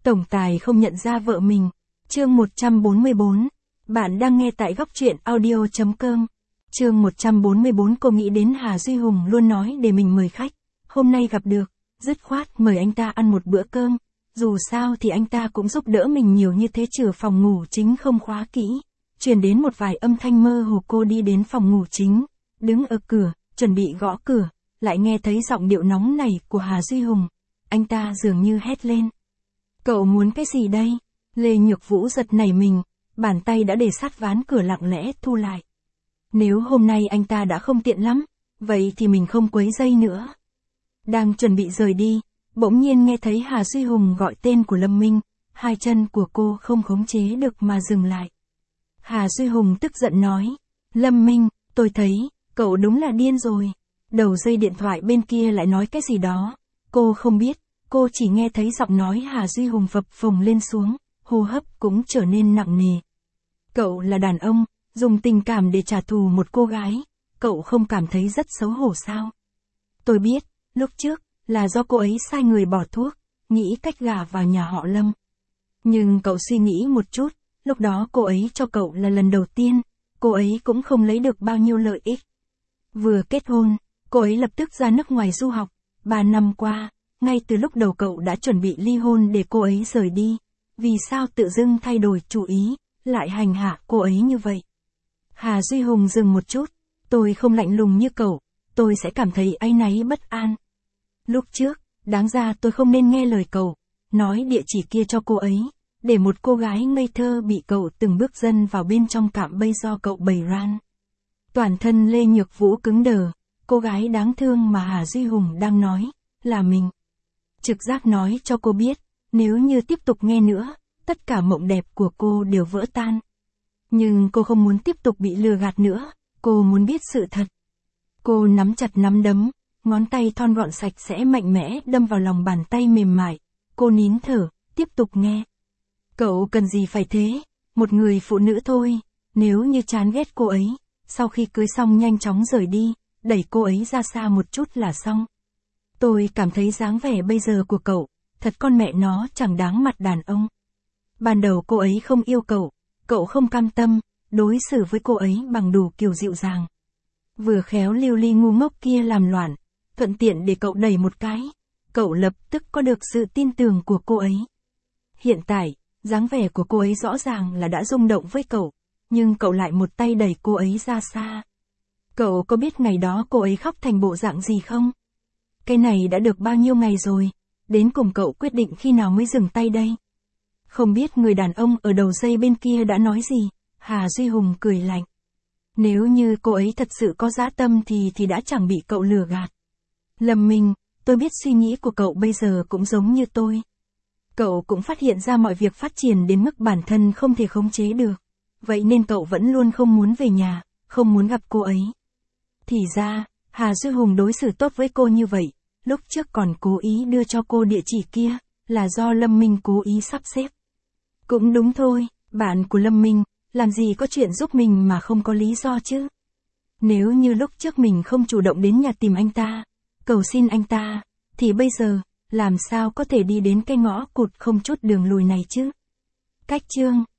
Tổng tài không nhận ra vợ mình. Chương 144. Bạn đang nghe tại góc truyện audio.com. Chương 144. Cô nghĩ đến Hà Duy Hùng luôn nói để mình mời khách. Hôm nay gặp được, dứt khoát mời anh ta ăn một bữa cơm. Dù sao thì anh ta cũng giúp đỡ mình nhiều như thế, trừ phòng ngủ chính không khóa kỹ. Truyền đến một vài âm thanh mơ hồ. Cô đi đến phòng ngủ chính, đứng ở cửa, chuẩn bị gõ cửa, lại nghe thấy giọng điệu nóng nảy của Hà Duy Hùng. Anh ta dường như hét lên. Cậu muốn cái gì đây? Lê Nhược Vũ giật nảy mình, bàn tay đã để sát ván cửa lặng lẽ thu lại. Nếu hôm nay anh ta đã không tiện lắm, vậy thì mình không quấy rầy nữa. Đang chuẩn bị rời đi, bỗng nhiên nghe thấy Hà Duy Hùng gọi tên của Lâm Minh, hai chân của cô không khống chế được mà dừng lại. Hà Duy Hùng tức giận nói, Lâm Minh, tôi thấy, cậu đúng là điên rồi. Đầu dây điện thoại bên kia lại nói cái gì đó, cô không biết, cô chỉ nghe thấy giọng nói Hà Duy Hùng phập phồng lên xuống, hô hấp cũng trở nên nặng nề. Cậu là đàn ông, dùng tình cảm để trả thù một cô gái, cậu không cảm thấy rất xấu hổ sao? Tôi biết, lúc trước, là do cô ấy sai người bỏ thuốc, nghĩ cách gả vào nhà họ Lâm. Nhưng cậu suy nghĩ một chút, lúc đó cô ấy cho cậu là lần đầu tiên, cô ấy cũng không lấy được bao nhiêu lợi ích. Vừa kết hôn, cô ấy lập tức ra nước ngoài du học, 3 năm qua, ngay từ lúc đầu cậu đã chuẩn bị ly hôn để cô ấy rời đi. Vì sao tự dưng thay đổi chủ ý, lại hành hạ cô ấy như vậy? Hà Duy Hùng dừng một chút, tôi không lạnh lùng như cậu, tôi sẽ cảm thấy áy náy bất an. Lúc trước, đáng ra tôi không nên nghe lời cậu, nói địa chỉ kia cho cô ấy, để một cô gái ngây thơ bị cậu từng bước dân vào bên trong cạm bẫy do cậu bày ran. Toàn thân Lê Nhược Vũ cứng đờ, cô gái đáng thương mà Hà Duy Hùng đang nói, là mình. Trực giác nói cho cô biết, nếu như tiếp tục nghe nữa, tất cả mộng đẹp của cô đều vỡ tan. Nhưng cô không muốn tiếp tục bị lừa gạt nữa, cô muốn biết sự thật. Cô nắm chặt nắm đấm, ngón tay thon gọn sạch sẽ mạnh mẽ đâm vào lòng bàn tay mềm mại. Cô nín thở, tiếp tục nghe. Cậu cần gì phải thế, một người phụ nữ thôi, nếu như chán ghét cô ấy, sau khi cưới xong nhanh chóng rời đi, đẩy cô ấy ra xa một chút là xong. Tôi cảm thấy dáng vẻ bây giờ của cậu, thật con mẹ nó chẳng đáng mặt đàn ông. Ban đầu cô ấy không yêu cậu không cam tâm, đối xử với cô ấy bằng đủ kiểu dịu dàng. Vừa khéo lưu ly ngu ngốc kia làm loạn, thuận tiện để cậu đẩy một cái, cậu lập tức có được sự tin tưởng của cô ấy. Hiện tại, dáng vẻ của cô ấy rõ ràng là đã rung động với cậu, nhưng cậu lại một tay đẩy cô ấy ra xa. Cậu có biết ngày đó cô ấy khóc thành bộ dạng gì không? Cái này đã được bao nhiêu ngày rồi, đến cùng cậu quyết định khi nào mới dừng tay đây? Không biết người đàn ông ở đầu dây bên kia đã nói gì, Hà Duy Hùng cười lạnh. Nếu như cô ấy thật sự có dã tâm thì đã chẳng bị cậu lừa gạt. Lâm Minh, tôi biết suy nghĩ của cậu bây giờ cũng giống như tôi. Cậu cũng phát hiện ra mọi việc phát triển đến mức bản thân không thể khống chế được. Vậy nên cậu vẫn luôn không muốn về nhà, không muốn gặp cô ấy. Thì ra, Hà Duy Hùng đối xử tốt với cô như vậy, lúc trước còn cố ý đưa cho cô địa chỉ kia, là do Lâm Minh cố ý sắp xếp. Cũng đúng thôi, bạn của Lâm Minh, làm gì có chuyện giúp mình mà không có lý do chứ. Nếu như lúc trước mình không chủ động đến nhà tìm anh ta, cầu xin anh ta, thì bây giờ, làm sao có thể đi đến cái ngõ cụt không chút đường lùi này chứ. Cách chương